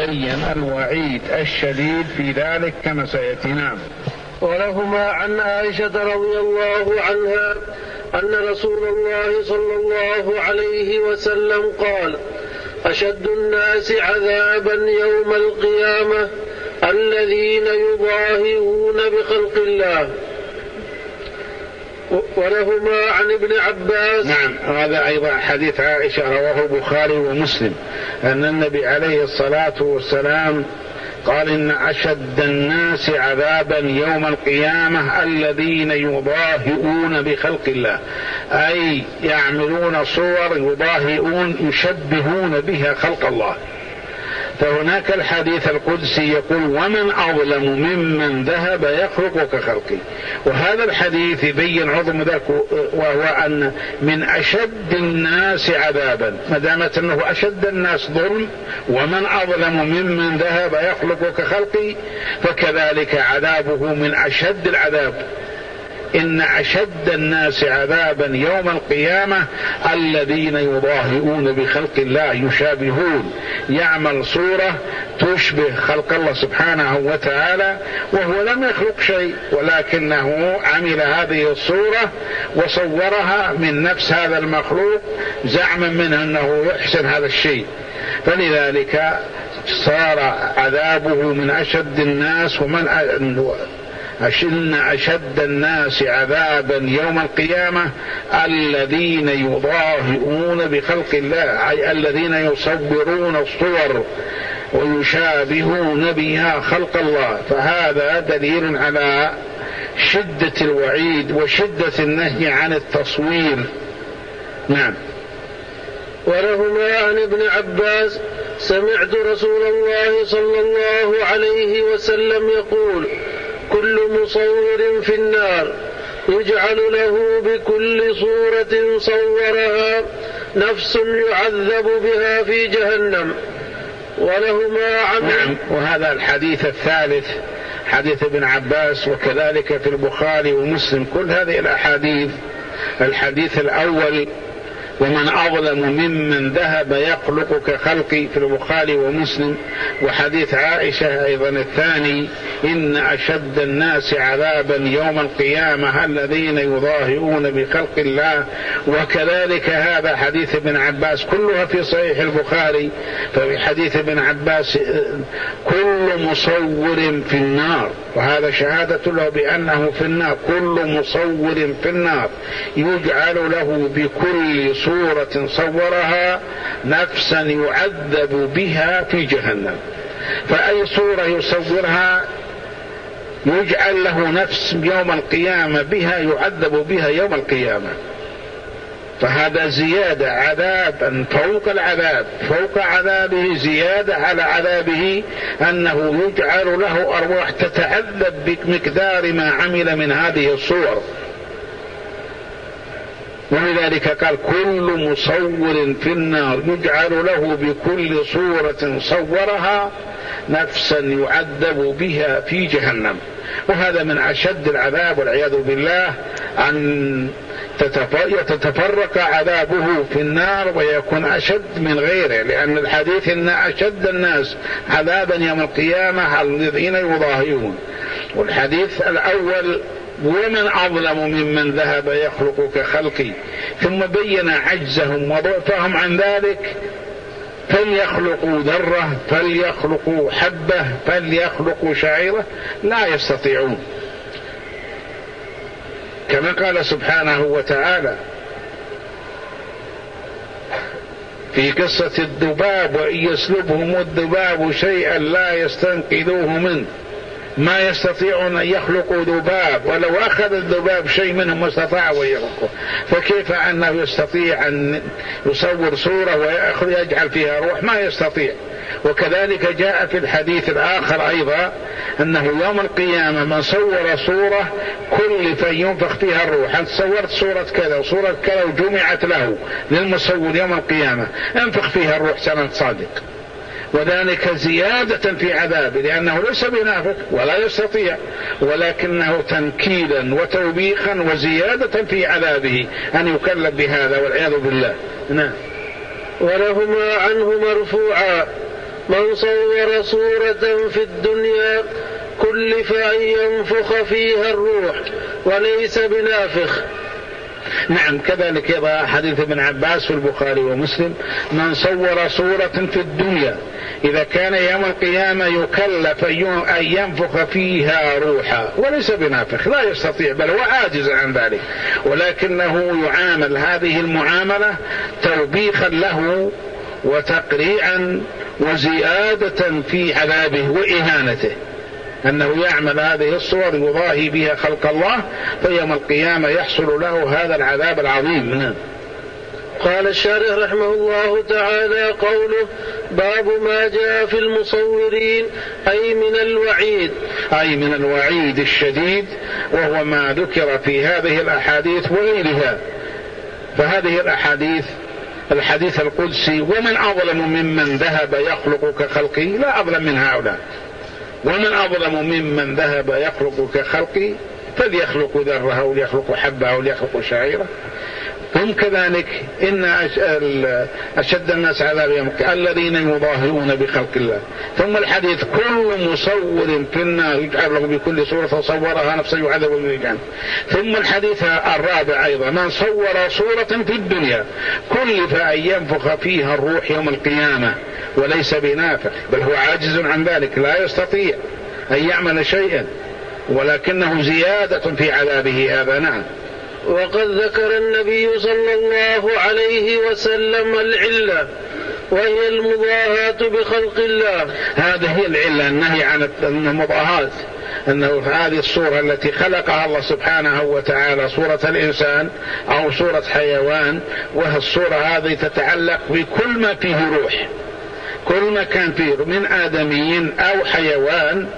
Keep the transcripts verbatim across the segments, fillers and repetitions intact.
بين الوعيد الشديد في ذلك كما سيأتي. نعم. ولهما عن عائشة رضي الله عنها أن رسول الله صلى الله عليه وسلم قال: أشد الناس عذابا يوم القيامة الذين يضاهئون بخلق الله. ولهما عن ابن عباس. نعم، هذا أيضا حديث عائشة رواه البخاري ومسلم أن النبي عليه الصلاة والسلام قال: إن أشد الناس عذابا يوم القيامة الذين يضاهئون بخلق الله، أي يعملون صور يضاهئون يشبهون بها خلق الله. فهناك الحديث القدسي يقول: ومن أظلم ممن ذهب يخلق كخلقي. وهذا الحديث يبين عظم ذلك، وهو أن من أشد الناس عذابا، ما دامت أنه أشد الناس ظلم، ومن أظلم ممن ذهب يخلق كخلقي، فكذلك عذابه من أشد العذاب. إن أشد الناس عذابا يوم القيامة الذين يضاهئون بخلق الله، يشابهون، يعمل صورة تشبه خلق الله سبحانه وتعالى، وهو لم يخلق شيء ولكنه عمل هذه الصورة وصورها من نفس هذا المخلوق زعما منه أنه يحسن هذا الشيء، فلذلك صار عذابه من أشد الناس. ومن إن أشد الناس عذابا يوم القيامة الذين يضاهئون بخلق الله، أي الذين يصورون الصور ويشابهون بها خلق الله. فهذا دليل على شدة الوعيد وشدة النهي عن التصوير. نعم. ولهما عن ابن عباس: سمعت رسول الله صلى الله عليه وسلم يقول: كل مصور في النار يجعل له بكل صورة صورها نفس يعذب بها في جهنم. ولهما عن. نعم. وهذا الحديث الثالث حديث ابن عباس، وكذلك في البخاري ومسلم كل هذه الأحاديث. الحديث الأول: ومن أظلم ممن ذهب يخلق كخلقي، في البخاري ومسلم. وحديث عائشة أيضا الثاني: إن أشد الناس عذابا يوم القيامة الذين يضاهئون بخلق الله. وكذلك هذا حديث ابن عباس، كلها في صحيح البخاري. ففي حديث ابن عباس: كل مصور في النار، وهذا شهادة له بأنه في النار. كل مصور في النار يجعل له بكل صورة صورها نفسا يعذب بها في جهنم. فأي صورة يصورها يجعل له نفس يوم القيامة بها يعذب بها يوم القيامة. فهذا زيادة عذابا فوق العذاب، فوق عذابه زيادة على عذابه، أنه يجعل له أرواح تتعذب بمقدار ما عمل من هذه الصور. ولذلك قال: كل مصور في النار يجعل له بكل صورة صورها نفسا يعذب بها في جهنم. وهذا من أشد العذاب والعياذ بالله، أن تتفرق عذابه في النار ويكون أشد من غيره، لأن الحديث: إن أشد الناس عذابا يوم القيامة الذين يضاهئون. والحديث الأول: ومن أظلم ممن ذهب يخلق كخلقي، ثم بين عجزهم وضعفهم عن ذلك: فليخلقوا ذرة، فليخلقوا حبة، فليخلقوا شعيرة، لا يستطيعون. كما قال سبحانه وتعالى في قصة الذباب: وإن يسلبهم الذباب شيئا لا يستنقذوه منه، ما يستطيعون أن يخلقوا ذباب، ولو أخذ الذباب شيء منهم ما استطاعوا أن يخلقوا، فكيف أنه يستطيع أن يصور صورة ويجعل فيها روح؟ ما يستطيع. وكذلك جاء في الحديث الآخر أيضا أنه يوم القيامة من صور صورة كل فينفخ فيها الروح. أنت صورت صورة كذا وصورة كذا وجمعت له للمصور يوم القيامة، انفخ فيها الروح سنة صادق. وذلك زيادة في عذابه، لأنه ليس بنافق ولا يستطيع، ولكنه تنكيلا وتوبيخا وزيادة في عذابه أن يكلف بهذا والعياذ بالله. نعم. ولهما عنه مرفوعا: من صور صورة في الدنيا كلف أن ينفخ فيها الروح وليس بنافخ. نعم، كذلك يضع حديث ابن عباس في البخاري ومسلم: من صور صورة في الدنيا إذا كان يوم القيامة يكلف أن ينفخ فيها روحا وليس بنافخ، لا يستطيع بل هو عاجز عن ذلك، ولكنه يعامل هذه المعاملة توبيخا له وتقريعا وزيادة في عذابه وإهانته، أنه يعمل هذه الصور يضاهي بها خلق الله، فيوم القيامة يحصل له هذا العذاب العظيم. قال الشارح رحمه الله تعالى: قوله باب ما جاء في المصورين أي من الوعيد أي من الوعيد الشديد، وهو ما ذكر في هذه الأحاديث وغيرها. فهذه الأحاديث الحديث القدسي: ومن أظلم ممن ذهب يخلق كخلقي، لا أظلم من هؤلاء. ومن أظلم ممن ذهب يخلق كخلقي فليخلق ذرة أو ليخلق حبة أو ليخلق شعيرة. هم كذلك إن أشد الناس عذاب يوم الذين يظاهرون بخلق الله. ثم الحديث: كل مصور في النار يجعل له بكل صورة صورها نفسه يعذب بالجنة. ثم الحديث الرابع أيضا: من صور صورة في الدنيا كلف أن ينفخ فيها الروح يوم القيامة وليس بنافخ، بل هو عاجز عن ذلك، لا يستطيع أن يعمل شيئا، ولكنه زيادة في عذابه هذا. نعم. وقد ذكر النبي صلى الله عليه وسلم العلة، وهي المضاهاة بخلق الله. هذه هي العلة، النهي عن المضاهاة، أنه هذه الصورة التي خلقها الله سبحانه وتعالى صورة الإنسان أو صورة حيوان، وهي الصورة هذه تتعلق بكل ما فيه روح، كل ما كان فيه من آدمي أو حيوان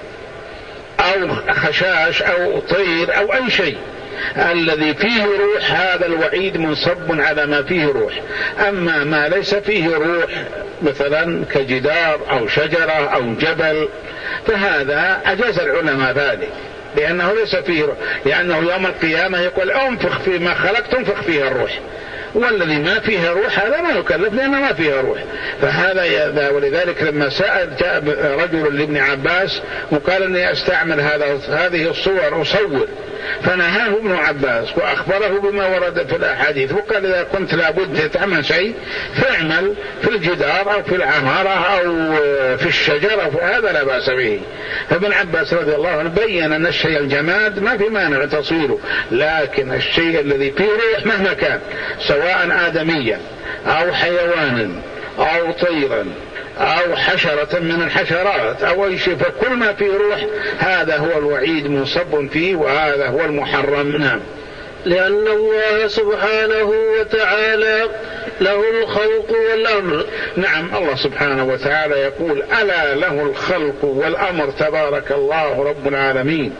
أو خشاش أو طير أو أي شيء الذي فيه روح، هذا الوعيد منصب على ما فيه روح. أما ما ليس فيه روح مثلا كجدار أو شجرة أو جبل فهذا أجاز العلماء ذلك، لأنه ليس فيه روح، لأنه يوم القيامة يقول: أنفخ فيما خلقت تنفخ فيها الروح، والذي ما فيها روح هذا ما يكلف لأنه ما فيها روح. فهذا ولذلك لما سأل جاء رجل لابن عباس وقال: إني أستعمل هذا هذه الصور أصور، فنهاه ابن عباس وأخبره بما ورد في الأحاديث، وقال: إذا كنت لابد تعمل شيء فاعمل في الجدار أو في العمارة أو في الشجرة، فهذا لا بأس به. فابن عباس رضي الله عنه بين أن الشيء الجماد ما في مانع تصويره، لكن الشيء الذي فيه روح مهما كان، سواء آدميا أو حيوانا أو طيرا أو حشرة من الحشرات أو أي شيء، فكل ما فيه روح هذا هو الوعيد منصب فيه، وهذا هو المحرم. نعم. لأن الله سبحانه وتعالى له الخلق والأمر. نعم، الله سبحانه وتعالى يقول: ألا له الخلق والأمر تبارك الله رب العالمين.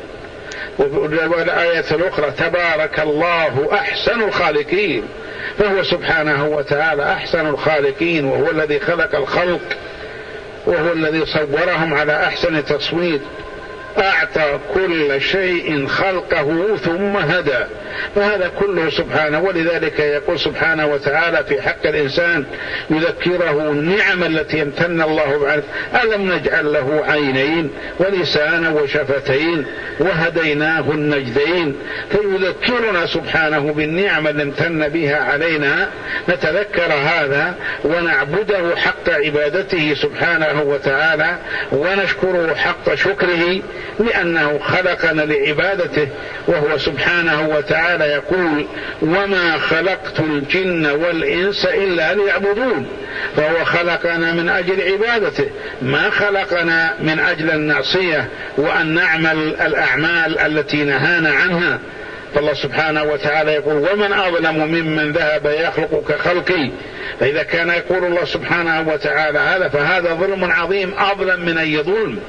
والآية الأخرى: تبارك الله أحسن الخالقين. فهو سبحانه وتعالى أحسن الخالقين، وهو الذي خلق الخلق، وهو الذي صورهم على أحسن تصوير، أعطى كل شيء خلقه ثم هدى، فهذا كله سبحانه. ولذلك يقول سبحانه وتعالى في حق الإنسان يذكره النعم التي امتن الله بعد: ألم نجعل له عينين ولسانا وشفتين وهديناه النجدين. فيذكرنا سبحانه بالنعم التي امتن بها علينا، نتذكر هذا ونعبده حق عبادته سبحانه وتعالى، ونشكره حق شكره، لأنه خلقنا لعبادته. وهو سبحانه وتعالى يقول: وما خلقت الجن والإنس إلا ليعبدون. فهو خلقنا من أجل عبادته، ما خلقنا من أجل النعصية وأن نعمل الأعمال التي نهانا عنها. فالله سبحانه وتعالى يقول: ومن أظلم ممن ذهب يخلق كخلقي. فإذا كان يقول الله سبحانه وتعالى هذا فهذا ظلم عظيم، أظلم من أي ظلم.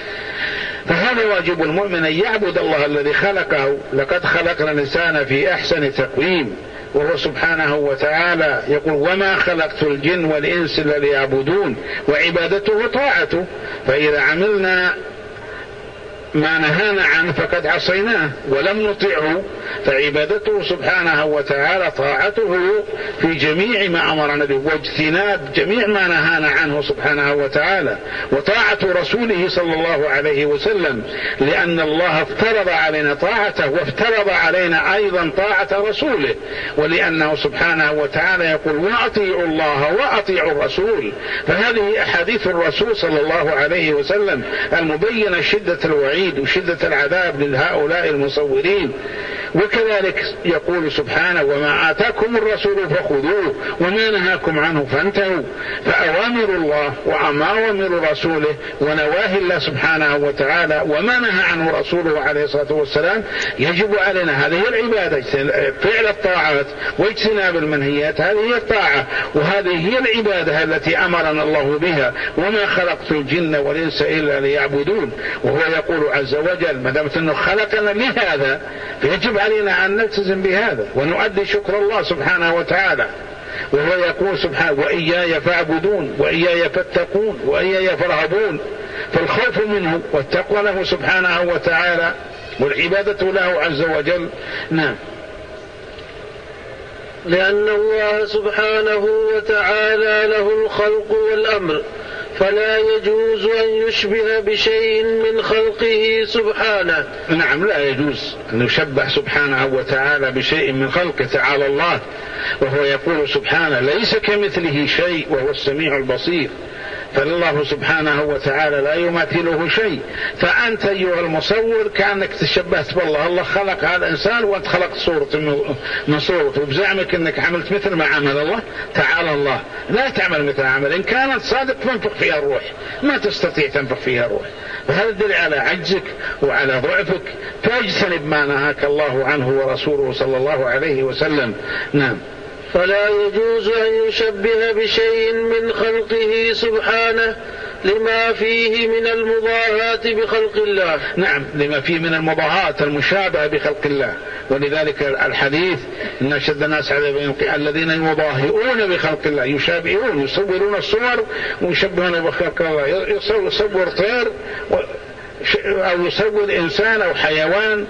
فهذا واجب المؤمن أن يعبد الله الذي خلقه. لقد خلقنا الإنسان في أحسن تقويم، وهو سبحانه وتعالى يقول: وما خلقت الجن والإنس إلا ليعبدون. وعبادته طاعته، فإذا عملنا ما نهانا عنه فقد عصيناه ولم نطيعه، فعبادته سبحانه وتعالى طاعته في جميع ما أمرنا به واجتناب جميع ما نهانا عنه سبحانه وتعالى، وطاعة رسوله صلى الله عليه وسلم، لأن الله افترض علينا طاعته وافترض علينا أيضا طاعة رسوله، ولأنه سبحانه وتعالى يقول وأطيعوا الله وأطيعوا الرسول. فهذه أحاديث الرسول صلى الله عليه وسلم المبينة شدة الوعيد وشدة العذاب لهؤلاء المصورين. وكذلك يقول سبحانه وما آتاكم الرسول فخذوه وما نهاكم عنه فانتهوا. فأوامر الله وأوامر رسوله ونواهي الله سبحانه وتعالى وما نهى عنه رسوله عليه الصلاة والسلام يجب علينا، هذه هي العبادة، فعل الطاعات واجتناب المنهيات، هذه هي الطاعة وهذه هي العبادة التي أمرنا الله بها، وما خلقت الجن والإنس إلا ليعبدون. وهو يقول عز وجل ما دام أنه خلقنا لهذا فيجب علينا أن نلتزم بهذا ونؤدي شكر الله سبحانه وتعالى. وهو يقول سبحانه وإياي فاعبدون وإياي فاتقون وإياي فارهبون. فالخوف منه والتقوى له سبحانه وتعالى والعبادة له عز وجل. نعم. لأن الله سبحانه وتعالى له الخلق والأمر، فلا يجوز أن يشبه بشيء من خلقه سبحانه. نعم، لا يجوز أن يشبه سبحانه وتعالى بشيء من خلقه تعالى الله. وهو يقول سبحانه ليس كمثله شيء وهو السميع البصير. فالله سبحانه وتعالى لا يماثله شيء. فأنت أيها المصور كأنك تشبهت بالله، الله خلق هذا الإنسان وأنت خلقت صورة من صورته، وبزعمك أنك عملت مثل ما عمل الله. تعالى الله لا تعمل مثل عمل، إن كانت صادق تنفخ فيها الروح، ما تستطيع تنفخ فيها الروح. فهذا دليل على عجزك وعلى ضعفك، فاجتنب ما نهاك الله عنه ورسوله صلى الله عليه وسلم. نعم. فلا يجوز أن يشبه بشيء من خلقه سبحانه لما فيه من المضاهاة بخلق الله. نعم، لما فيه من المضاهاة المشابهة بخلق الله. ولذلك الحديث إن أشد الناس عذابا الذين يضاهئون بخلق الله، يشابهون، يصورون الصور ويشبهون بخلق الله. يصور طير أو يصور إنسان أو حيوان.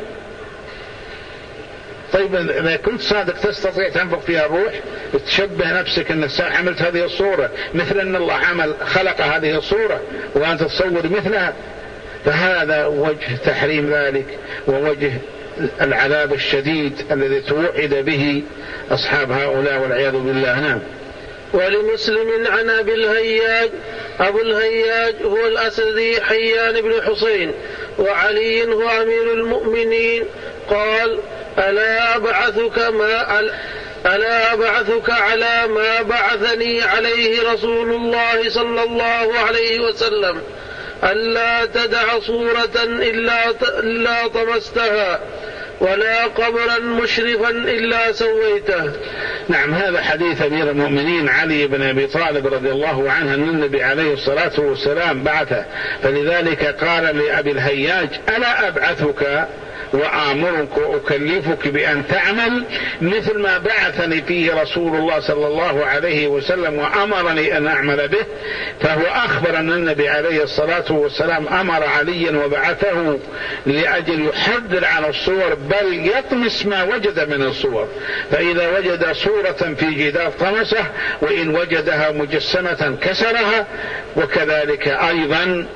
طيب إذا كنت صادق تستطيع تنفخ فيها الروح، تشبه نفسك أنك عملت هذه الصورة مثل أن الله عمل خلق هذه الصورة وأنت تصور مثلها، فهذا وجه تحريم ذلك ووجه العذاب الشديد الذي توعد به أصحاب هؤلاء والعياذ بالله. نعم. ولمسلم عن أبي الهياج، أبو الهياج هو الأسدي حيان بن حسين، وعلي هو أمير المؤمنين، قال ألا أبعثك ما ألا أبعثك على ما بعثني عليه رسول الله صلى الله عليه وسلم ألا تدع صورة إلا إلا طمستها ولا قبرا مشرفا إلا سويته. نعم، هذا حديث أمير المؤمنين علي بن أبي طالب رضي الله عنه أن النبي عليه الصلاة والسلام بعثه، فلذلك قال لأبي الهياج ألا أبعثك وآمرك وأكلفك بأن تعمل مثل ما بعثني فيه رسول الله صلى الله عليه وسلم وأمرني أن أعمل به. فهو أخبر أن النبي عليه الصلاة والسلام أمر عليا وبعثه لأجل يحذر عن الصور، بل يطمس ما وجد من الصور. فإذا وجد صورة في جدار طمسه، وإن وجدها مجسمة كسرها. وكذلك أيضا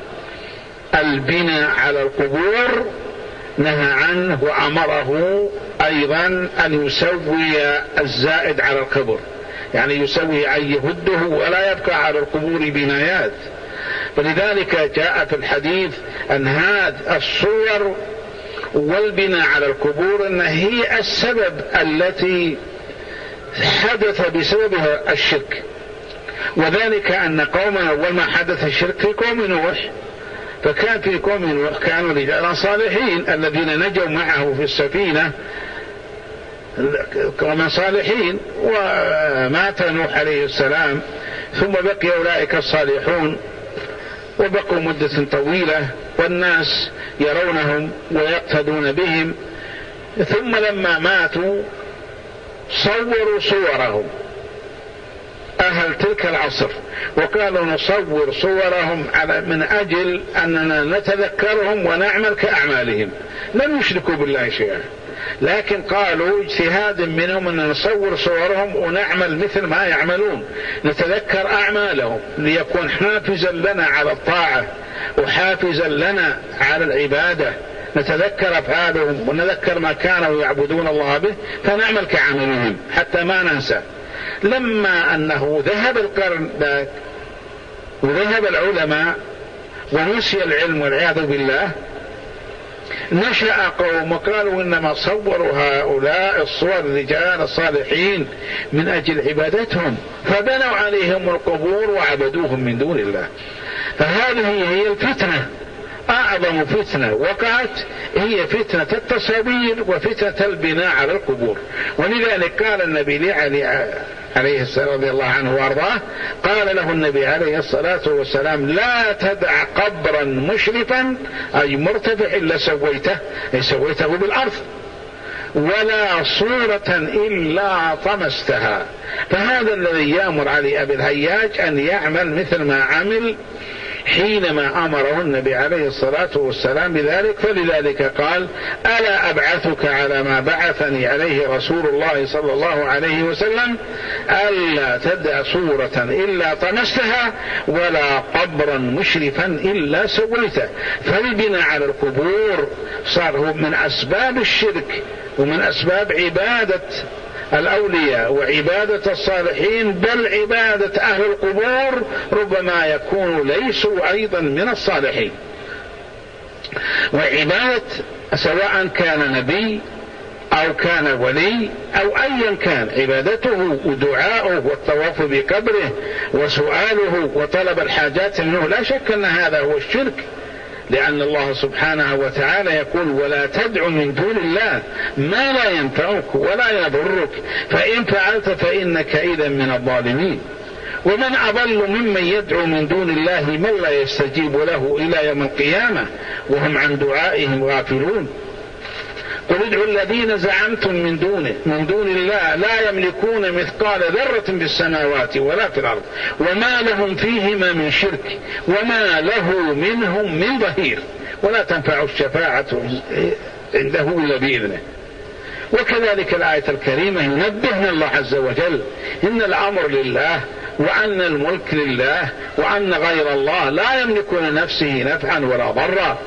البناء على القبور نهى عنه وأمره أيضا أن يسوي الزائد على القبر، يعني يسوي أن يهده ولا يبقى على القبور بنايات. فلذلك جاء في الحديث أن هذه الصور والبناء على القبور أن هي السبب التي حدث بسببها الشرك. وذلك أن قومنا أول ما حدث الشرك في قوم نوح، فكان في قوم نوح كانوا رجالا صالحين الذين نجوا معه في السفينة، قوم صالحين، ومات نوح عليه السلام، ثم بقي أولئك الصالحون وبقوا مدة طويلة والناس يرونهم ويقتدون بهم. ثم لما ماتوا صوروا صورهم أهل تلك العصر وقالوا نصور صورهم من أجل أننا نتذكرهم ونعمل كأعمالهم، لم يشركوا بالله شيئا، لكن قالوا اجتهاد منهم أن نصور صورهم ونعمل مثل ما يعملون، نتذكر أعمالهم ليكون حافزا لنا على الطاعة وحافزا لنا على العبادة، نتذكر أفعالهم ونذكر ما كانوا يعبدون الله به فنعمل كعملهم حتى ما ننسى. لما أنه ذهب القرن ذاك وذهب العلماء ونسي العلم والعياذ بالله، نشأ قوم وقالوا إنما صوروا هؤلاء الصور الرجال الصالحين من أجل عبادتهم، فبنوا عليهم القبور وعبدوهم من دون الله. فهذه هي الفتنة، أعظم فتنة وقعت هي فتنة التصوير وفتنة البناء على القبور. ولذلك قال النبي لعلي عليه السلام رضي الله عنه وارضاه، قال له النبي عليه الصلاة والسلام لا تدع قبرا مشرفا أي مرتفع إلا سويته، أي سويته بالأرض، ولا صورة إلا طمستها. فهذا الذي يأمر علي أبي الهياج أن يعمل مثل ما عمل حينما أمره النبي عليه الصلاة والسلام بذلك. فلذلك قال ألا أبعثك على ما بعثني عليه رسول الله صلى الله عليه وسلم، ألا تدع صورة إلا طمستها ولا قبرا مشرفا إلا سويته. فالبناء على القبور صار هو من أسباب الشرك ومن أسباب عبادة الأولياء وعبادة الصالحين، بل عبادة أهل القبور ربما يكونوا ليسوا أيضا من الصالحين. وعبادة سواء كان نبي أو كان ولي أو أيا كان، عبادته ودعاؤه والطواف بقبره وسؤاله وطلب الحاجات منه لا شك أن هذا هو الشرك، لأن الله سبحانه وتعالى يقول ولا تدع من دون الله ما لا ينفعك ولا يضرك فإن فعلت فإنك إذا من الظالمين. ومن أضل ممن يدعو من دون الله من لا يستجيب له إلى يوم القيامة وهم عن دعائهم غافلون. قل ادعوا الذين زعمتم من دونه من دون الله لا يملكون مثقال ذرة في السماوات ولا في الأرض وما لهم فيهما من شرك وما له منهم من ظهير ولا تنفع الشفاعة عنده إلا بإذنه. وكذلك الآية الكريمة ينبهنا الله عز وجل إن الأمر لله وأن الملك لله وأن غير الله لا يملك لنفسه نفعا ولا ضرا.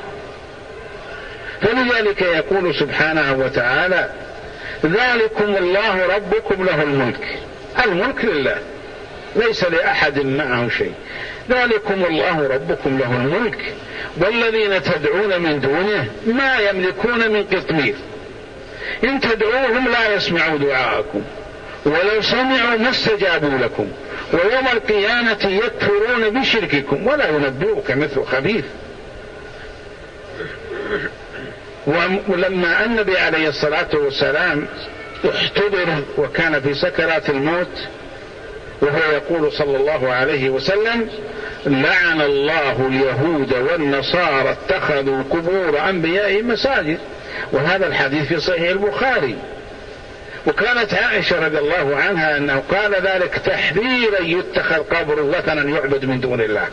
فلذلك يقول سبحانه وتعالى ذلكم الله ربكم له الملك، الملك لله ليس لأحد معه شيء، ذلكم الله ربكم له الملك والذين تدعون من دونه ما يملكون من قطمير إن تدعوهم لا يسمعوا دعاءكم ولو سمعوا ما استجابوا لكم ويوم القيامة يكفرون بشرككم ولا ينبئك مثل خبيث. ولما النبي عليه الصلاة والسلام احتضر وكان في سكرات الموت وهو يقول صلى الله عليه وسلم لعن الله اليهود والنصارى اتخذوا قبور أنبيائهم مساجد، وهذا الحديث في صحيح البخاري. وكانت عائشة رضي الله عنها أنه قال ذلك تحذيرا يتخذ قبر وثنا يعبد من دون الله.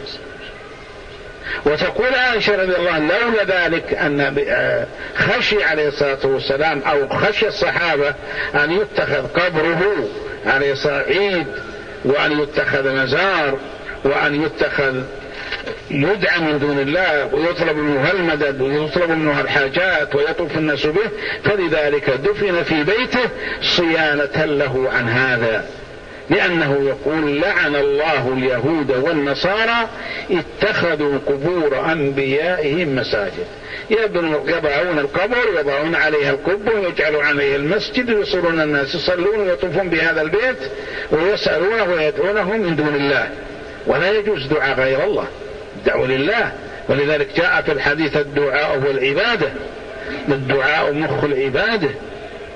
وتقول عائشة رضي الله عنها لولا ذلك أن خشي عليه الصلاة والسلام أو خشي الصحابة أن يتخذ قبره عليه صعيد وأن يتخذ مزار وأن يتخذ يدعى من دون الله ويطلب منه المدد ويطلب منه الحاجات ويطوف الناس به، فلذلك دفن في بيته صيانة له عن هذا، لأنه يقول لعن الله اليهود والنصارى اتخذوا قبور أنبيائهم مساجد، يضعون القبر يضعون عليها القبة ويجعلوا عليه المسجد ويصلون الناس يصلون ويطوفون بهذا البيت ويسألونه ويدعونه من دون الله، ولا يجوز دعاء غير الله، دعوا لله. ولذلك جاء في الحديث الدعاء هو العبادة، الدعاء مخ العبادة،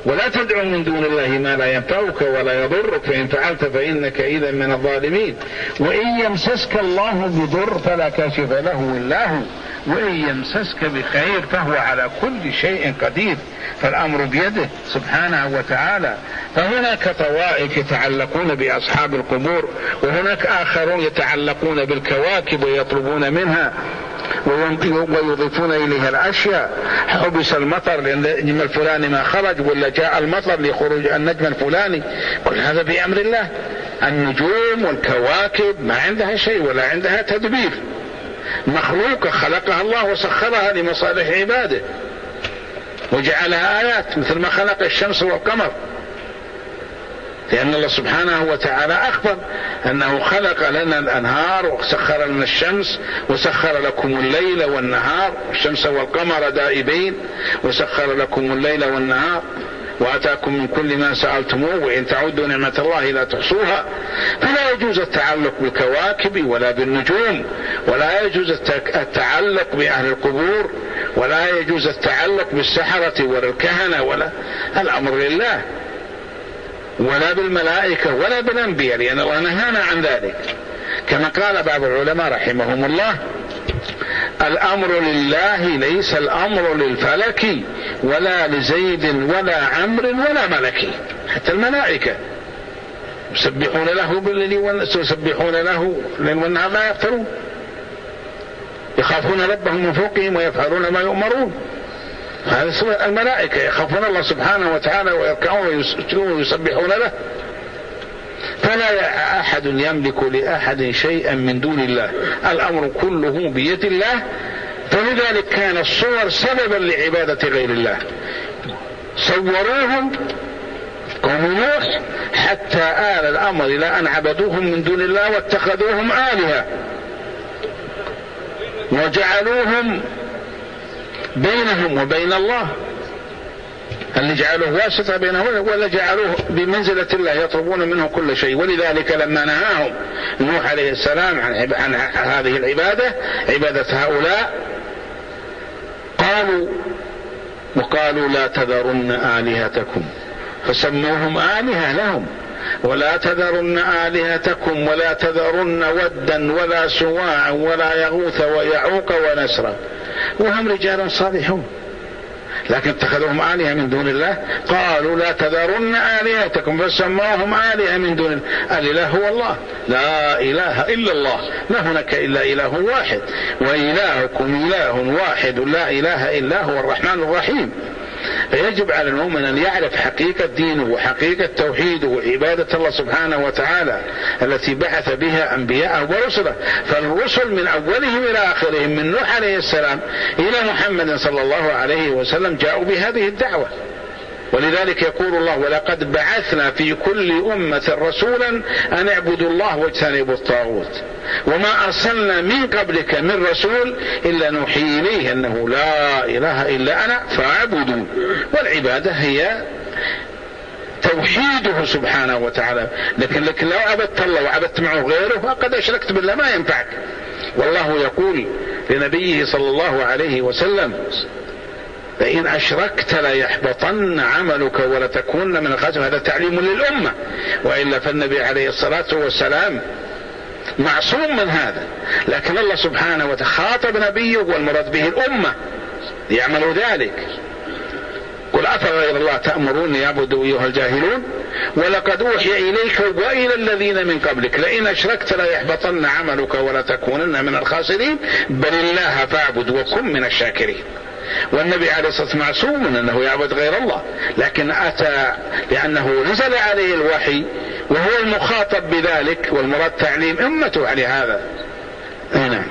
ولا تدعو من دون الله ما لا ينفعك ولا يضرك، فإن فعلت فإنك إذا من الظالمين. وإن يمسسك الله بضر فلا كاشف له إلا هو، وإن يمسسك بخير فهو على كل شيء قدير، فالأمر بيده سبحانه وتعالى. فهناك طوائف يتعلقون بأصحاب القبور، وهناك آخرون يتعلقون بالكواكب ويطلبون منها ويضيفون إليها الأشياء. حبس المطر لأن النجم الفلاني ما خرج، ولا جاء المطر لخروج النجم الفلاني، كل هذا بأمر الله. النجوم والكواكب ما عندها شيء ولا عندها تدبير، مخلوقة خلقها الله وسخرها لمصالح عباده وجعلها آيات، مثل ما خلق الشمس والقمر، لأن الله سبحانه وتعالى أخبر أنه خلق لنا الأنهار وسخر لنا الشمس وسخر لكم الليل والنهار، الشمس والقمر دائبين، وسخر لكم الليل والنهار وآتاكم من كل ما سألتموه وإن تعدوا نعمة الله لا تحصوها. فلا يجوز التعلق بالكواكب ولا بالنجوم، ولا يجوز التعلق بأهل القبور، ولا يجوز التعلق بالسحرة ولا الكهنة، ولا الأمر لله، ولا بالملائكة ولا بالأنبياء، لأن الله نهانا عن ذلك. كما قال بعض العلماء رحمهم الله: الأمر لله ليس الأمر للفلك ولا لزيد ولا عمرو ولا ملك. حتى الملائكة يسبحون له بالليل ويسبحون له ليل والنهار لا يفترون، يخافون ربهم من فوقهم ويفعلون ما يؤمرون. هذا سورة الملائكة يخافون الله سبحانه وتعالى ويركعون ويسجدون ويسبحون له. فلا أحد يملك لأحد شيئا من دون الله، الأمر كله بيد الله. فلذلك كان الصور سببا لعبادة غير الله، صوروهم قوم نوح حتى آل الأمر إلى أن عبدوهم من دون الله واتخذوهم آلهة وجعلوهم بينهم وبين الله، اللي جعلوه واسطة بينهم ولا جعلوه بمنزلة الله يطلبون منه كل شيء. ولذلك لما نهاهم نوح عليه السلام عن, عن هذه العبادة، عبادة هؤلاء، قالوا وقالوا لا تذرن آلهتكم، فسموهم آلهة لهم، ولا تذرن آلهتكم ولا تذرن ودا ولا سواعا ولا يغوث ويعوق ونسرا، وهم رجال صالحون، لكن اتخذوهم آلهة من دون الله. قالوا لا تذرن آلهتكم فسموهم آلهة من دون الله. الإله هو الله، لا إله إلا الله، ما هناك إلا إله واحد، وإلهكم إله واحد لا إله إلا هو الرحمن الرحيم. فيجب على المؤمن أن يعرف حقيقة دينه وحقيقة توحيده وعبادة الله سبحانه وتعالى التي بعث بها أنبياءه ورسله. فالرسل من أولهم إلى آخرهم، من نوح عليه السلام إلى محمد صلى الله عليه وسلم، جاءوا بهذه الدعوة. ولذلك يقول الله: ولقد بعثنا في كل أمة رسولا أن اعبدوا الله واجتنبوا الطاغوت وما أرسلنا من قبلك من رسول إلا نوحي إليه أنه لا إله إلا أنا فاعبدوا. والعبادة هي توحيده سبحانه وتعالى، لكن, لكن لو عبدت الله وعبدت معه غيره فقد أشركت بالله، ما ينفعك. والله يقول لنبيه صلى الله عليه وسلم: فإن أشركت ليحبطن عملك ولتكون من الخاسرين. هذا تعليم للأمة، وإلا فالنبي عليه الصلاة والسلام معصوم من هذا، لكن الله سبحانه وتعالى خاطب نبيه والمراد به الأمة يعملوا ذلك. قل أفغير الله تأمروني أعبد أيها الجاهلون ولقد أوحي إليك وإلى الذين من قبلك لئن أشركت ليحبطن عملك ولتكونن من الخاسرين بل الله فاعبد وكن من الشاكرين. والنبي عليه الصلاة والسلام معصوم من أنه يعبد غير الله، لكن أتى لأنه نزل عليه الوحي وهو المخاطب بذلك، والمراد تعليم أمته على هذا. نعم.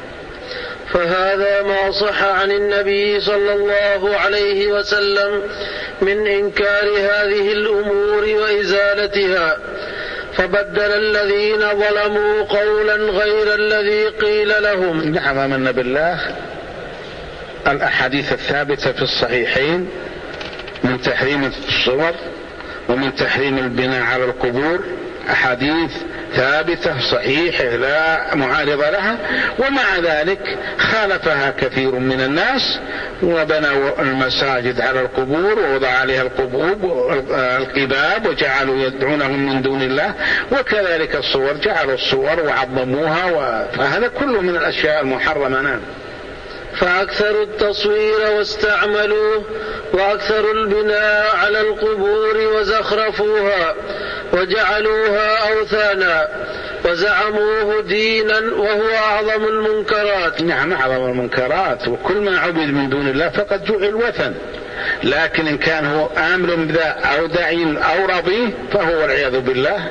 فهذا ما صح عن النبي صلى الله عليه وسلم من إنكار هذه الأمور وإزالتها، فبدل الذين ظلموا قولا غير الذي قيل لهم. نعم. آمنا بالله. الأحاديث الثابتة في الصحيحين من تحريم الصور ومن تحريم البناء على القبور أحاديث ثابتة صحيحة لا معارض لها، ومع ذلك خالفها كثير من الناس وبنوا المساجد على القبور ووضع عليها القباب وجعلوا يدعونهم من دون الله، وكذلك الصور جعلوا الصور وعظموها، فهذا كله من الأشياء المحرمة. نعم. فأكثروا التصوير واستعملوه، وأكثروا البناء على القبور وزخرفوها وجعلوها أوثانا وزعموه دينا وهو أعظم المنكرات. نعم أعظم المنكرات، وكل ما عبد من دون الله فقد جعل وثن، لكن إن كان هو آمر بذا أو داعي أو رضيه فهو والعياذ بالله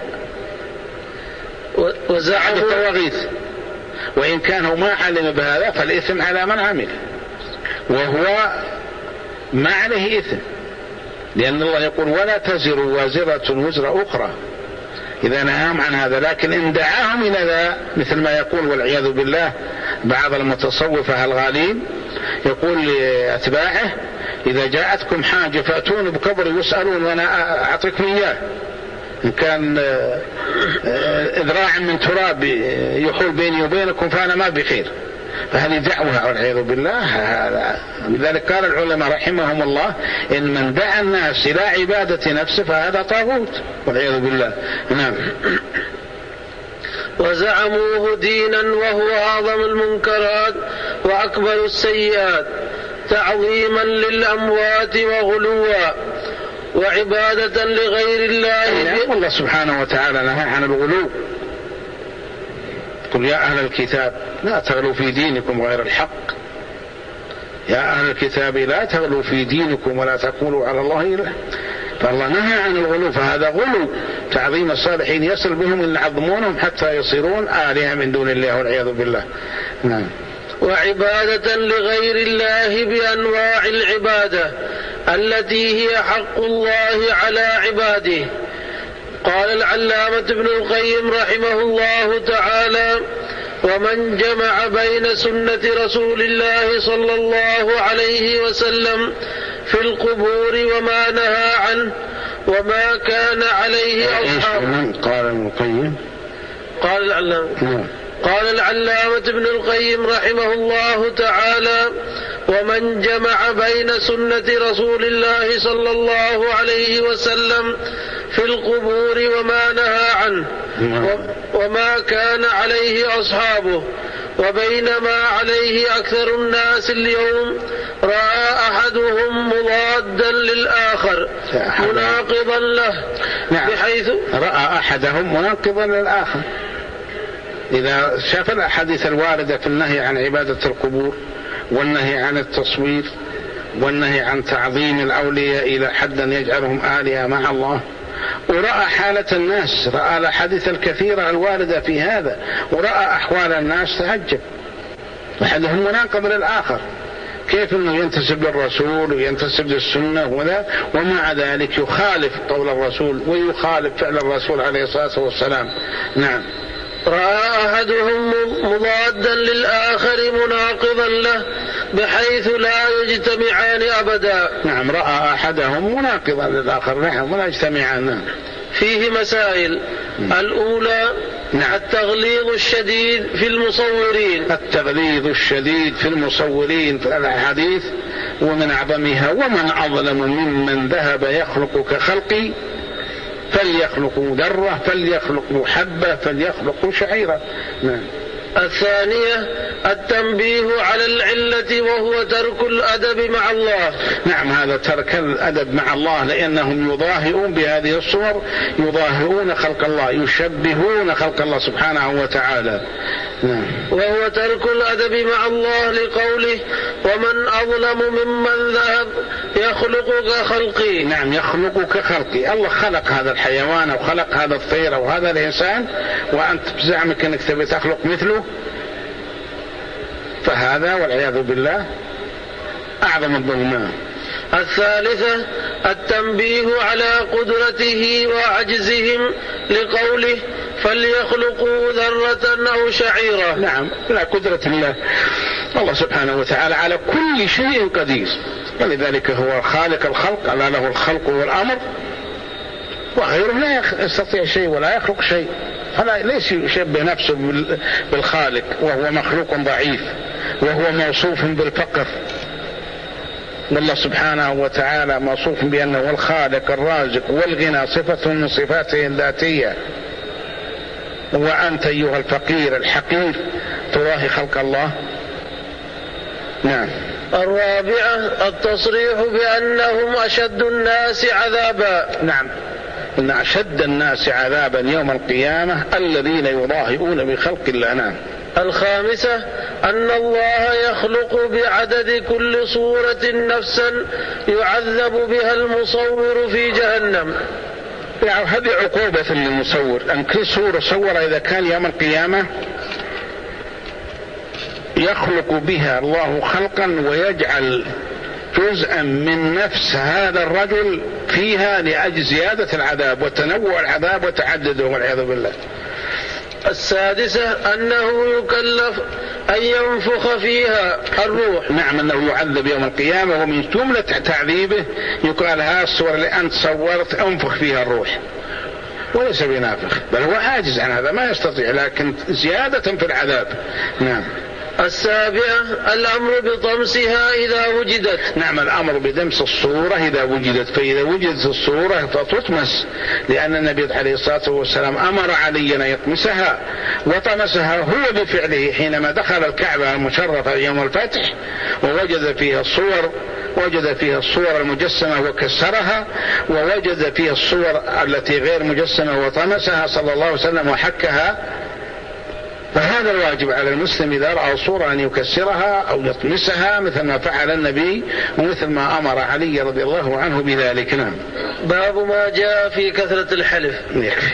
وزعم الطواغيت، وإن كان هو ما علم بهذا فالإثم على من عمل، وهو ما عليه إثم، لأن الله يقول ولا تزر وازرة وزر أخرى إذا نهاهم عن هذا. لكن إن دعاهم إلى ذا مثل ما يقول والعياذ بالله بعض المتصوفة الغالين، يقول لأتباعه إذا جاءتكم حاجة فأتون بقبر يسألون وأنا أعطيكم إياه، إن كان إذراع من تراب يحول بيني وبينكم فأنا ما بخير، فهذه دعوة والعياذ بالله. لذلك قال العلماء رحمهم الله إن من دعا الناس إلى عبادة نفسه فهذا طاغوت والعياذ بالله. نعم. وزعموه دينا وهو أعظم المنكرات وأكبر السيئات، تعظيما للأموات وغلوا وعبادة لغير الله. والله سبحانه وتعالى نهى عن الغلو، قل يا أهل الكتاب لا تغلوا في دينكم غير الحق، يا أهل الكتاب لا تغلوا في دينكم ولا تقولوا على الله إله، فالله نهى عن الغلو، فهذا غلو تعظيم الصالحين يصل بهم إن عظمونهم حتى يصيرون آلهة من دون الله والعياذ بالله. نعم. وعبادة لغير الله بأنواع العبادة التي هي حق الله على عباده. قال العلامة ابن القيم رحمه الله تعالى: ومن جمع بين سنة رسول الله صلى الله عليه وسلم في القبور وما نهى عنه وما كان عليه أصحابه. قال ابن القيم قال العلامة قال العلامة ابن القيم رحمه الله تعالى: ومن جمع بين سنة رسول الله صلى الله عليه وسلم في القبور وما نهى عنه وما كان عليه أصحابه وبين ما عليه أكثر الناس اليوم، رأى أحدهم مضادا للآخر مناقضا له، بحيث رأى أحدهم مناقضا للآخر. إذا شاف الأحاديث الواردة في النهي عن عبادة القبور والنهي عن التصوير والنهي عن تعظيم الأولياء إلى حد يجعلهم آلهة مع الله، ورأى حالة الناس، رأى الأحاديث الكثيرة الواردة في هذا، ورأى أحوال الناس، تعجب. أحدهم مناقض للآخر، كيف أنه ينتسب للرسول وينتسب للسنة وذا، ومع ذلك يخالف قول الرسول ويخالف فعل الرسول عليه الصلاة والسلام. نعم. رأى أحدهم مضادا للآخر مناقضا له بحيث لا يجتمعان أبدا. نعم. رأى أحدهم مناقضا للآخر، نعم، ولا يجتمعان. نعم. فيه مسائل. م. الأولى: نعم. التغليظ الشديد في المصورين. التغليظ الشديد في المصورين في الحديث، ومن أعظمها: ومن أظلم ممن ذهب يخلق كخلقي فليخلقوا ذرة فليخلقوا حبة فليخلقوا شعيرة. نعم. الثانية: التنبيه على العلة وهو ترك الأدب مع الله. نعم، هذا ترك الأدب مع الله، لأنهم يضاهئون بهذه الصور، يضاهئون خلق الله، يشبهون خلق الله سبحانه وتعالى. نعم. وهو ترك الأدب مع الله لقوله: ومن أظلم ممن ذهب يخلق كخلقي. نعم، يخلق كخلقي. الله خلق هذا الحيوان أو خلق هذا الطير أو هذا الإنسان، وأنت بزعمك أنك تبي تخلق مثله، فهذا والعياذ بالله أعظم الظلم. الثالثة: التنبيه على قدرته وعجزهم لقوله: فليخلقوا ذرة أو شعيرة. نعم، لا قدرة الله، الله سبحانه وتعالى على كل شيء قدير، ولذلك هو خالق الخلق، ألا له الخلق والأمر، وغيره لا يستطيع شيء ولا يخلق شيء. فلا ليش يشبه نفسه بالخالق وهو مخلوق ضعيف وهو موصوف بالفقر؟ والله سبحانه وتعالى موصوف بأنه هو الخالق الرازق والغنى صفة من صفاته الذاتية، وأنت أيها الفقير الحقير تراهي خلق الله؟ نعم. الرابعة التصريح بأنهم أشد الناس عذابا. نعم، إن أشد الناس عذابا يوم القيامة الذين يضاهئون بخلق الله. نعم. الخامسة أن الله يخلق بعدد كل صورة نفسا يعذب بها المصور في جهنم. يعني هذه عقوبة للمصور، أن كل صورة صور إذا كان يوم القيامة يخلق بها الله خلقا ويجعل جزءا من نفس هذا الرجل فيها لأجل زيادة العذاب وتنوع العذاب وتعدده والعياذ بالله. السادسة أنه يكلف أن ينفخ فيها الروح. نعم، أنه يعذب يوم القيامة، ومن جملة تعذيبه يقال ها الصور اللي أنت صورت أنفخ فيها الروح، وليس بنافخ بل هو عاجز عن هذا ما يستطيع، لكن زيادة في العذاب. نعم. السابعة الأمر بطمسها إذا وجدت. نعم، الأمر بدمس الصورة إذا وجدت، فإذا وجدت الصورة تطمس، لأن النبي عليه الصلاة والسلام أمر عليا أن يطمسها وطمسها هو بفعله حينما دخل الكعبة المشرفة يوم الفتح ووجد فيها الصور، وجد فيها الصور المجسمة وكسرها، ووجد فيها الصور التي غير مجسمة وطمسها صلى الله عليه وسلم وحكها. فهذا الواجب على المسلم إذا رأى صورة أن يكسرها أو يطمسها مثل ما فعل النبي ومثل ما أمر علي رضي الله عنه بذلك. نعم. باب ما جاء في كثرة الحلف. يكفي.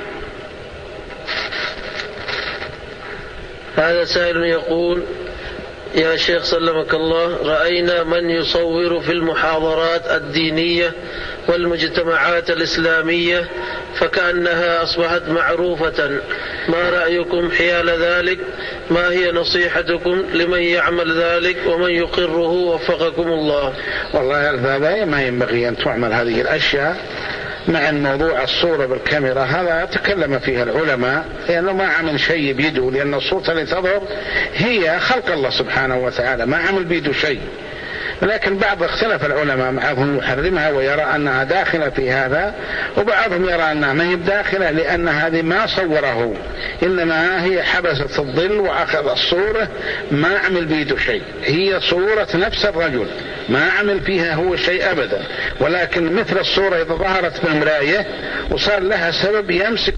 هذا سائل يقول: يا شيخ سلمك الله، رأينا من يصور في المحاضرات الدينية والمجتمعات الإسلامية فكأنها أصبحت معروفة، ما رأيكم حيال ذلك؟ ما هي نصيحتكم لمن يعمل ذلك ومن يقره وفقكم الله؟ والله هذا ما ينبغي أن تعمل هذه الأشياء مع الموضوع الصورة بالكاميرا، هذا تكلم فيها العلماء لأنه ما عمل شيء بيده، لأن الصورة اللي تظهر هي خلق الله سبحانه وتعالى، ما عمل بيده شيء. لكن بعض اختلف العلماء، بعضهم يحرمها ويرى أنها داخلة في هذا، وبعضهم يرى أنها ما هي داخلة لأن هذه ما صوره، إنما هي حبست الظل وأخذ الصورة ما عمل بيده شيء، هي صورة نفس الرجل ما عمل فيها هو شيء أبدا، ولكن مثل الصورة إذا ظهرت في المراية وصار لها سبب يمسك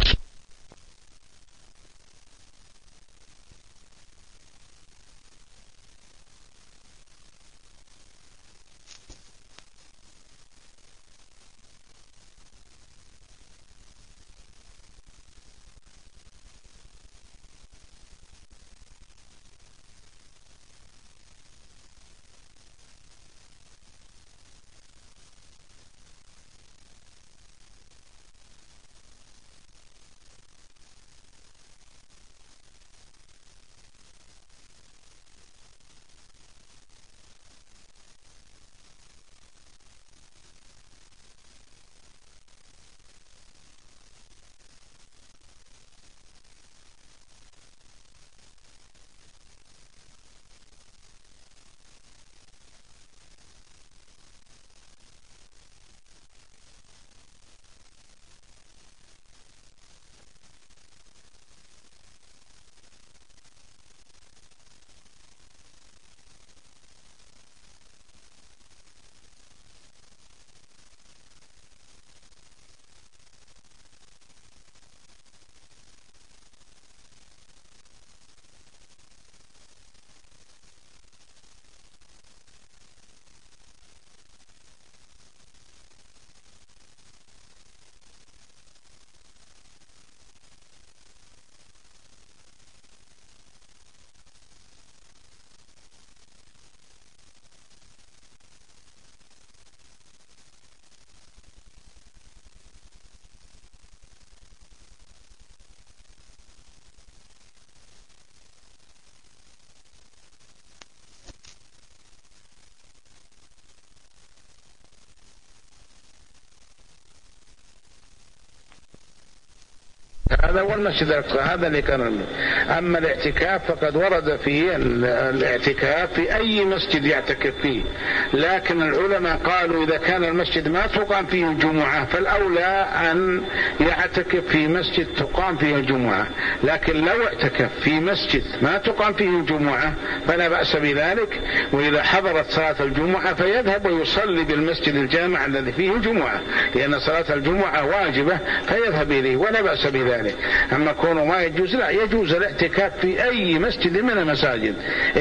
هذا هو المسجد الأقصى، هذا اللي كان. أما الاعتكاف فقد ورد فيه الاعتكاف في أي مسجد يعتكف فيه، لكن العلماء قالوا إذا كان المسجد ما تقام فيه الجمعة فالأولى أن يعتكف في مسجد تقام فيه الجمعة، لكن لو اعتكف في مسجد ما تقام فيه الجمعة فلا بأس بذلك، وإذا حضرت صلاة الجمعة فيذهب ويصلي بالمسجد الجامع الذي فيه الجمعة، لأن صلاة الجمعة واجبة فيذهب إليه ولا بأس بذلك. أما كونه ما يجوز، لا يجوز الاعتكاف في أي مسجد من المساجد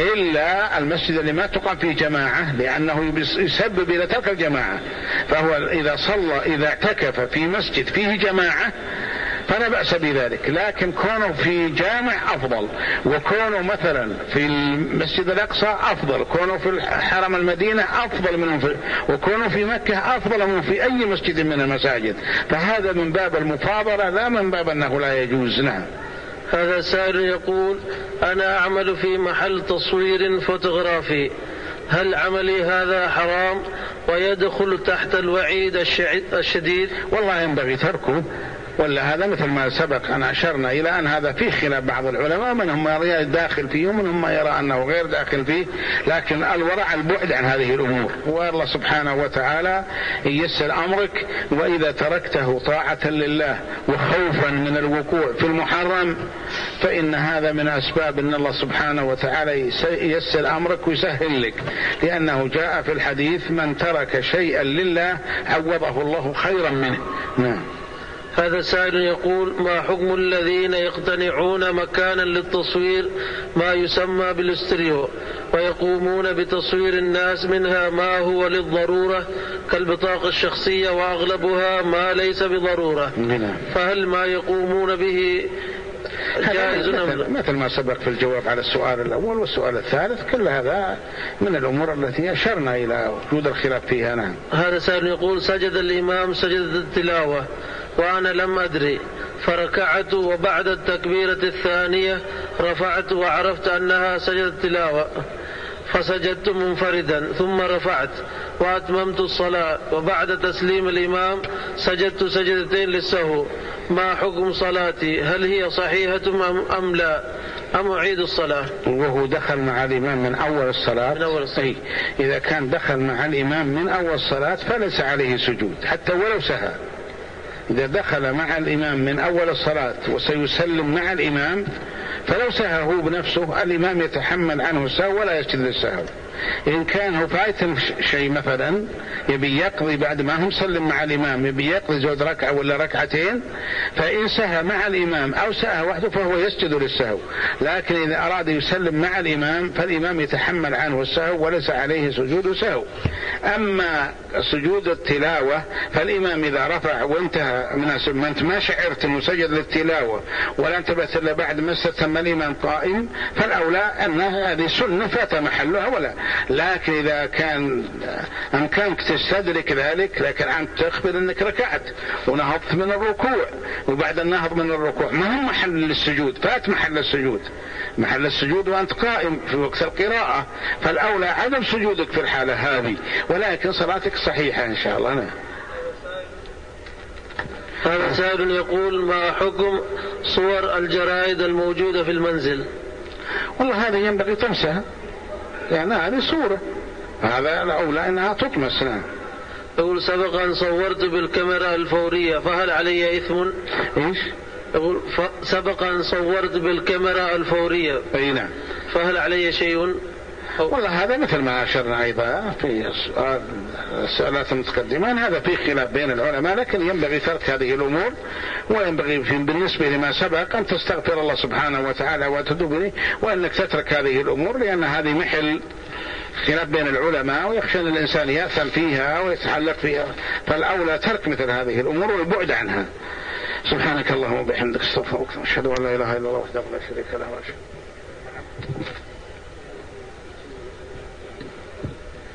إلا المسجد اللي ما تقام فيه جماعة، لأنه يسبب إلى ترك الجماعة. فهو إذا صلى إذا اعتكف في مسجد فيه جماعة فلا بأس بذلك، لكن كونه في جامع أفضل، وكونه مثلا في المسجد الأقصى أفضل، كونه في حرم المدينة أفضل منه في، وكونه في مكة أفضل منه في أي مسجد من المساجد، فهذا من باب المفاضلة لا من باب أنه لا يجوز. نعم. هذا سائل يقول: أنا أعمل في محل تصوير فوتوغرافي، هل عملي هذا حرام ويدخل تحت الوعيد الشديد؟ والله ينبغي تركه، ولا هذا مثل ما سبق أن أشرنا إلى أن هذا فيه خلاف بعض العلماء، منهم ما يرى داخل فيه ومنهم ما يرى أنه غير داخل فيه، لكن الورع البعد عن هذه الأمور. والله سبحانه وتعالى ييسر أمرك، وإذا تركته طاعة لله وخوفا من الوقوع في المحرم فإن هذا من أسباب أن الله سبحانه وتعالى ييسر أمرك ويسهل لك، لأنه جاء في الحديث: من ترك شيئا لله عوضه الله خيرا منه. نعم. هذا سائل يقول: ما حكم الذين يقتنعون مكانا للتصوير ما يسمى بالاستريو ويقومون بتصوير الناس منها ما هو للضرورة كالبطاقة الشخصية وأغلبها ما ليس بضرورة، فهل ما يقومون به جائز؟ مثل, مثل ما سبق في الجواب على السؤال الأول والسؤال الثالث، كل هذا من الأمور التي أشرنا إلى وجود الخلاف فيها. نعم. هذا سائل يقول: سجد الإمام سجدة التلاوة وأنا لم أدري فركعت، وبعد التكبيرة الثانية رفعت وعرفت أنها سجدة تلاوة فسجدت منفردا ثم رفعت وأتممت الصلاة، وبعد تسليم الإمام سجدت سجدتين للسهو، ما حكم صلاتي؟ هل هي صحيحة أم لا؟ أم أعيد الصلاة؟ وهو دخل مع الإمام من أول الصلاة، من أول الصلاة. إذا كان دخل مع الإمام من أول الصلاة فليس عليه سجود حتى ولو سهى. إذا دخل مع الإمام من أول الصلاة وسيسلم مع الإمام فلو سهى هو بنفسه الإمام يتحمل عنه السهو ولا يسجد للسهو. إن كان هو فايت شيء مثلا يبي يقضي بعد ما هم سلم مع الإمام، يبي يقضي زود ركعة ولا ركعتين، فإن سهى مع الإمام أو سهى وحده فهو يسجد للسهو، لكن إذا أراد يسلم مع الإمام فالإمام يتحمل عنه السهو وليس عليه سجود سهو. أما سجود التلاوة فالإمام إذا رفع وانتهى من أنت ما شعرت أنه سجد للتلاوة ولا انتبهت إلا بعد ما استتم الإمام قائم، فالأولى أن هذه سنة فات محلها، ولا لكن إذا كان أمكانك تستدرك ذلك، لكن أنت تخبر أنك ركعت ونهضت من الركوع، وبعد النهض من الركوع ما هو محل للسجود، فات محل السجود، محل السجود وأنت قائم في وقت القراءة، فالأولى عدم سجودك في الحالة هذه، ولكن صلاتك صحيحة إن شاء الله. هذا سائل يقول: ما حكم صور الجرائد الموجودة في المنزل؟ والله هذا ينبغي تمسها، يعني هذه صورة، هذا الأولى أنها تطمس. نعم. يقول: سبق أن صورت بالكاميرا الفورية فهل علي إثم؟ إيش؟ يقول: سبق أن صورت بالكاميرا الفورية. أي نعم. فهل علي شيء؟ والله هذا مثل ما أشرنا أيضا في السؤالات المتقدمة، هذا فيه خلاف بين العلماء، لكن ينبغي ترك هذه الأمور، وينبغي بالنسبة لما سبق أن تستغفر الله سبحانه وتعالى وتتوب إليه، وأنك تترك هذه الأمور، لأن هذه محل خلاف بين العلماء ويخشى أن الإنسان يأثم فيها ويتحلق فيها، فالأولى ترك مثل هذه الأمور والبعد عنها. سبحانك اللهم وبحمدك استغفرك واشهد ان لا اله الا الله وحده لا شريك له واشهد